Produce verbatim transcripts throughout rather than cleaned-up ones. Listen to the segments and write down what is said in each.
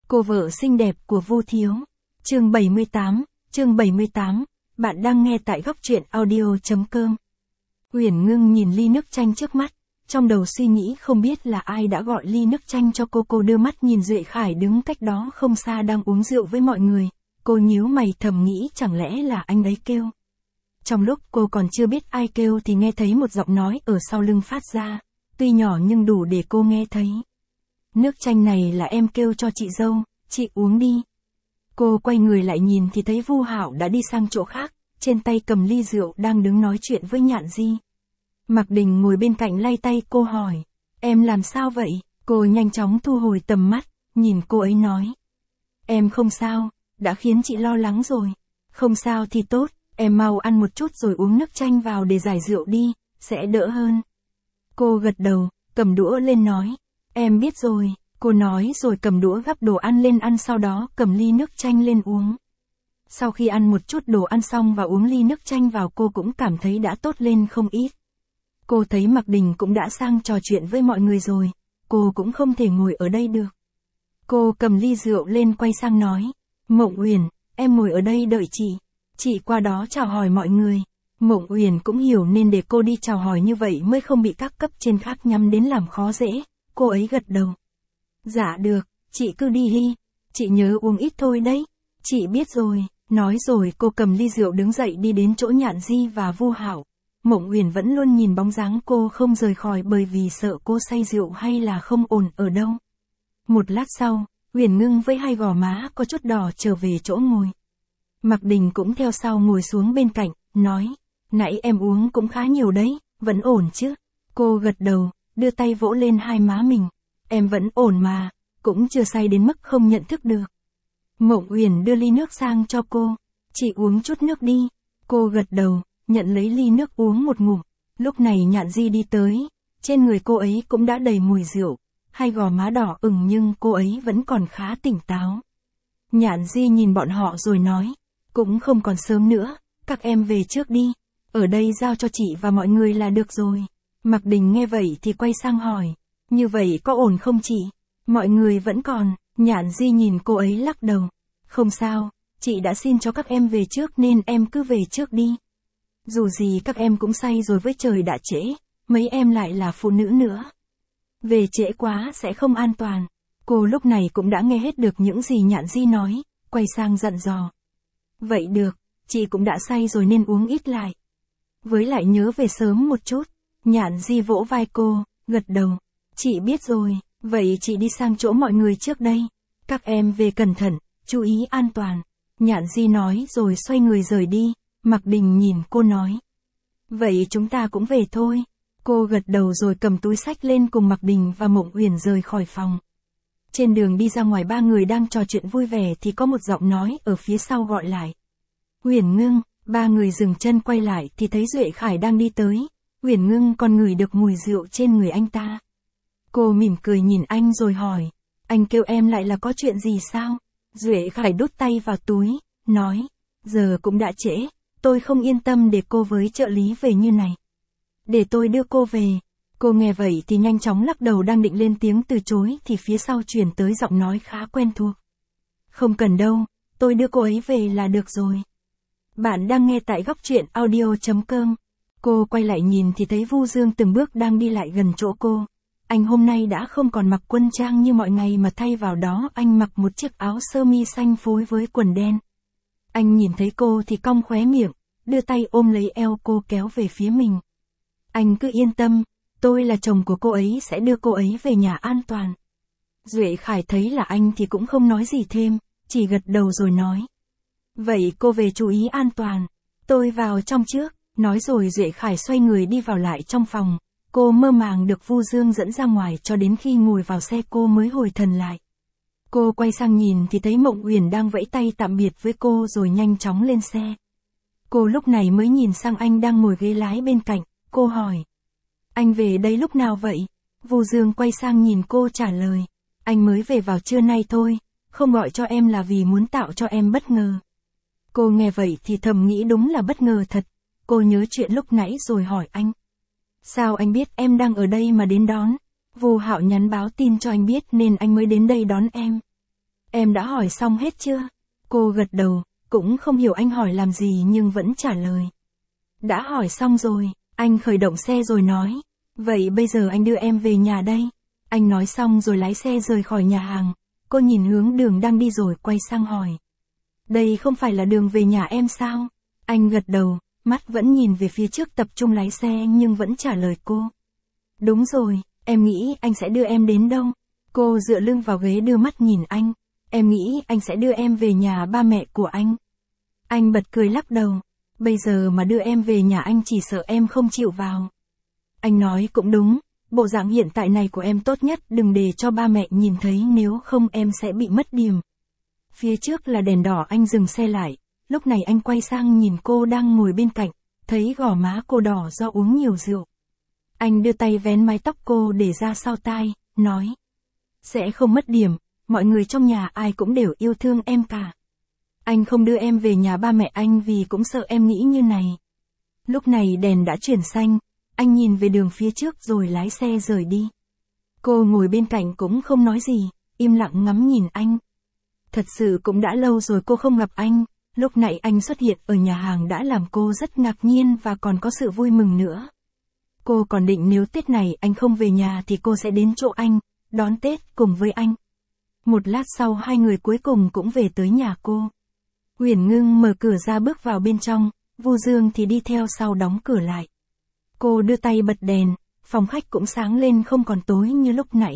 Cô vợ xinh đẹp của Vu Thiếu. Chương bảy mươi tám, chương bảy mươi tám, bạn đang nghe tại góc truyện audio chấm com. Uyển Ngưng nhìn ly nước chanh trước mắt, trong đầu suy nghĩ không biết là ai đã gọi ly nước chanh cho cô. Cô đưa mắt nhìn Duệ Khải đứng cách đó không xa đang uống rượu với mọi người, cô nhíu mày thầm nghĩ chẳng lẽ là anh ấy kêu. Trong lúc cô còn chưa biết ai kêu thì nghe thấy một giọng nói ở sau lưng phát ra, tuy nhỏ nhưng đủ để cô nghe thấy. Nước chanh này là em kêu cho chị dâu, chị uống đi. Cô quay người lại nhìn thì thấy Vu Hạo đã đi sang chỗ khác, trên tay cầm ly rượu đang đứng nói chuyện với Nhạn Di. Mạc Đình ngồi bên cạnh lay tay cô hỏi, em làm sao vậy? Cô nhanh chóng thu hồi tầm mắt, nhìn cô ấy nói. Em không sao, đã khiến chị lo lắng rồi. Không sao thì tốt, em mau ăn một chút rồi uống nước chanh vào để giải rượu đi, sẽ đỡ hơn. Cô gật đầu, cầm đũa lên nói. Em biết rồi, cô nói rồi cầm đũa gắp đồ ăn lên ăn, sau đó cầm ly nước chanh lên uống. Sau khi ăn một chút đồ ăn xong và uống ly nước chanh vào, cô cũng cảm thấy đã tốt lên không ít. Cô thấy Mạc Đình cũng đã sang trò chuyện với mọi người rồi, cô cũng không thể ngồi ở đây được. Cô cầm ly rượu lên quay sang nói, Mộng Uyển, em ngồi ở đây đợi chị, chị qua đó chào hỏi mọi người. Mộng Uyển cũng hiểu nên để cô đi chào hỏi như vậy mới không bị các cấp trên khác nhắm đến làm khó dễ. Cô ấy gật đầu. Dạ được, chị cứ đi đi, chị nhớ uống ít thôi đấy. Chị biết rồi, nói rồi cô cầm ly rượu đứng dậy đi đến chỗ Nhạn Di và Vu Hạo. Mộng Uyển vẫn luôn nhìn bóng dáng cô không rời khỏi bởi vì sợ cô say rượu hay là không ổn ở đâu. Một lát sau, Uyển Ngưng với hai gò má có chút đỏ trở về chỗ ngồi. Mạc Đình cũng theo sau ngồi xuống bên cạnh, nói, nãy em uống cũng khá nhiều đấy, vẫn ổn chứ? Cô gật đầu, đưa tay vỗ lên hai má mình. Em vẫn ổn mà, cũng chưa say đến mức không nhận thức được. Mộng Uyển đưa ly nước sang cho cô. Chị uống chút nước đi. Cô gật đầu, nhận lấy ly nước uống một ngụm. Lúc này Nhạn Di đi tới, trên người cô ấy cũng đã đầy mùi rượu, hai gò má đỏ ửng nhưng cô ấy vẫn còn khá tỉnh táo. Nhạn Di nhìn bọn họ rồi nói, cũng không còn sớm nữa, các em về trước đi, ở đây giao cho chị và mọi người là được rồi. Mạc Đình nghe vậy thì quay sang hỏi, như vậy có ổn không chị? Mọi người vẫn còn. Nhạn Di nhìn cô ấy lắc đầu, không sao, chị đã xin cho các em về trước nên em cứ về trước đi. Dù gì các em cũng say rồi, với trời đã trễ, mấy em lại là phụ nữ nữa. Về trễ quá sẽ không an toàn. Cô lúc này cũng đã nghe hết được những gì Nhạn Di nói, quay sang dặn dò. Vậy được, chị cũng đã say rồi nên uống ít lại. Với lại nhớ về sớm một chút. Nhạn Di vỗ vai cô, gật đầu. Chị biết rồi, vậy chị đi sang chỗ mọi người trước đây. Các em về cẩn thận, chú ý an toàn. Nhạn Di nói rồi xoay người rời đi. Mạc Đình nhìn cô nói. Vậy chúng ta cũng về thôi. Cô gật đầu rồi cầm túi xách lên cùng Mạc Đình và Mộng Uyển rời khỏi phòng. Trên đường đi ra ngoài, ba người đang trò chuyện vui vẻ thì có một giọng nói ở phía sau gọi lại. Uyển Ngưng. Ba người dừng chân quay lại thì thấy Duệ Khải đang đi tới. Uyển Ngưng còn ngửi được mùi rượu trên người anh ta. Cô mỉm cười nhìn anh rồi hỏi, anh kêu em lại là có chuyện gì sao? Duệ Khải đút tay vào túi, nói, giờ cũng đã trễ, tôi không yên tâm để cô với trợ lý về như này. Để tôi đưa cô về. Cô nghe vậy thì nhanh chóng lắc đầu, đang định lên tiếng từ chối thì phía sau truyền tới giọng nói khá quen thuộc. Không cần đâu, tôi đưa cô ấy về là được rồi. Bạn đang nghe tại góc truyện audio chấm com. Cô quay lại nhìn thì thấy Vu Dương từng bước đang đi lại gần chỗ cô. Anh hôm nay đã không còn mặc quân trang như mọi ngày mà thay vào đó anh mặc một chiếc áo sơ mi xanh phối với quần đen. Anh nhìn thấy cô thì cong khóe miệng, đưa tay ôm lấy eo cô kéo về phía mình. Anh cứ yên tâm, tôi là chồng của cô ấy sẽ đưa cô ấy về nhà an toàn. Duệ Khải thấy là anh thì cũng không nói gì thêm, chỉ gật đầu rồi nói. Vậy cô về chú ý an toàn, tôi vào trong trước. Nói rồi Duệ Khải xoay người đi vào lại trong phòng. Cô mơ màng được Vu Dương dẫn ra ngoài cho đến khi ngồi vào xe cô mới hồi thần lại. Cô quay sang nhìn thì thấy Mộng Uyển đang vẫy tay tạm biệt với cô rồi nhanh chóng lên xe. Cô lúc này mới nhìn sang anh đang ngồi ghế lái bên cạnh, cô hỏi. Anh về đây lúc nào vậy? Vu Dương quay sang nhìn cô trả lời. Anh mới về vào trưa nay thôi, không gọi cho em là vì muốn tạo cho em bất ngờ. Cô nghe vậy thì thầm nghĩ đúng là bất ngờ thật. Cô nhớ chuyện lúc nãy rồi hỏi anh. Sao anh biết em đang ở đây mà đến đón? Vu Hạo nhắn báo tin cho anh biết nên anh mới đến đây đón em. Em đã hỏi xong hết chưa? Cô gật đầu, cũng không hiểu anh hỏi làm gì nhưng vẫn trả lời. Đã hỏi xong rồi, anh khởi động xe rồi nói. Vậy bây giờ anh đưa em về nhà đây. Anh nói xong rồi lái xe rời khỏi nhà hàng. Cô nhìn hướng đường đang đi rồi quay sang hỏi. Đây không phải là đường về nhà em sao? Anh gật đầu, mắt vẫn nhìn về phía trước tập trung lái xe nhưng vẫn trả lời cô. Đúng rồi, em nghĩ anh sẽ đưa em đến đâu? Cô dựa lưng vào ghế đưa mắt nhìn anh. Em nghĩ anh sẽ đưa em về nhà ba mẹ của anh. Anh bật cười lắc đầu. Bây giờ mà đưa em về nhà anh chỉ sợ em không chịu vào. Anh nói cũng đúng, bộ dạng hiện tại này của em tốt nhất đừng để cho ba mẹ nhìn thấy nếu không em sẽ bị mất điểm. Phía trước là đèn đỏ anh dừng xe lại, lúc này anh quay sang nhìn cô đang ngồi bên cạnh, thấy gò má cô đỏ do uống nhiều rượu. Anh đưa tay vén mái tóc cô để ra sau tai, nói. Sẽ không mất điểm, mọi người trong nhà ai cũng đều yêu thương em cả. Anh không đưa em về nhà ba mẹ anh vì cũng sợ em nghĩ như này. Lúc này đèn đã chuyển xanh, anh nhìn về đường phía trước rồi lái xe rời đi. Cô ngồi bên cạnh cũng không nói gì, im lặng ngắm nhìn anh. Thật sự cũng đã lâu rồi cô không gặp anh, lúc nãy anh xuất hiện ở nhà hàng đã làm cô rất ngạc nhiên và còn có sự vui mừng nữa. Cô còn định nếu Tết này anh không về nhà thì cô sẽ đến chỗ anh, đón Tết cùng với anh. Một lát sau hai người cuối cùng cũng về tới nhà cô. Uyển Ngưng mở cửa ra bước vào bên trong, Vu Dương thì đi theo sau đóng cửa lại. Cô đưa tay bật đèn, phòng khách cũng sáng lên không còn tối như lúc nãy.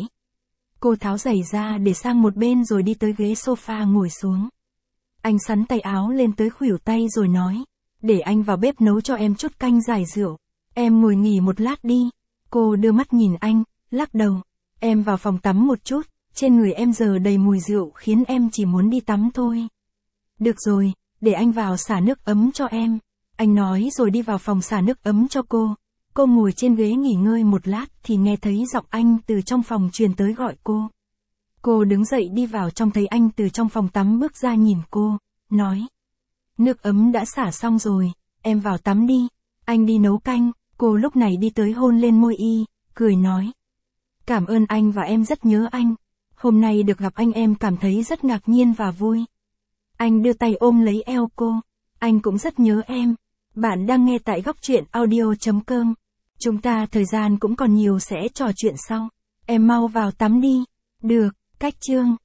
Cô tháo giày ra để sang một bên rồi đi tới ghế sofa ngồi xuống. Anh xắn tay áo lên tới khuỷu tay rồi nói, để anh vào bếp nấu cho em chút canh giải rượu. Em ngồi nghỉ một lát đi. Cô đưa mắt nhìn anh, lắc đầu. Em vào phòng tắm một chút, trên người em giờ đầy mùi rượu khiến em chỉ muốn đi tắm thôi. Được rồi, để anh vào xả nước ấm cho em. Anh nói rồi đi vào phòng xả nước ấm cho cô. Cô ngồi trên ghế nghỉ ngơi một lát thì nghe thấy giọng anh từ trong phòng truyền tới gọi cô. Cô đứng dậy đi vào trong thấy anh từ trong phòng tắm bước ra nhìn cô, nói. Nước ấm đã xả xong rồi, em vào tắm đi. Anh đi nấu canh, cô lúc này đi tới hôn lên môi y, cười nói. Cảm ơn anh và em rất nhớ anh. Hôm nay được gặp anh em cảm thấy rất ngạc nhiên và vui. Anh đưa tay ôm lấy eo cô. Anh cũng rất nhớ em. Bạn đang nghe tại góc truyện audio chấm com. Chúng ta thời gian cũng còn nhiều sẽ trò chuyện sau. Em mau vào tắm đi. Được, cách chương.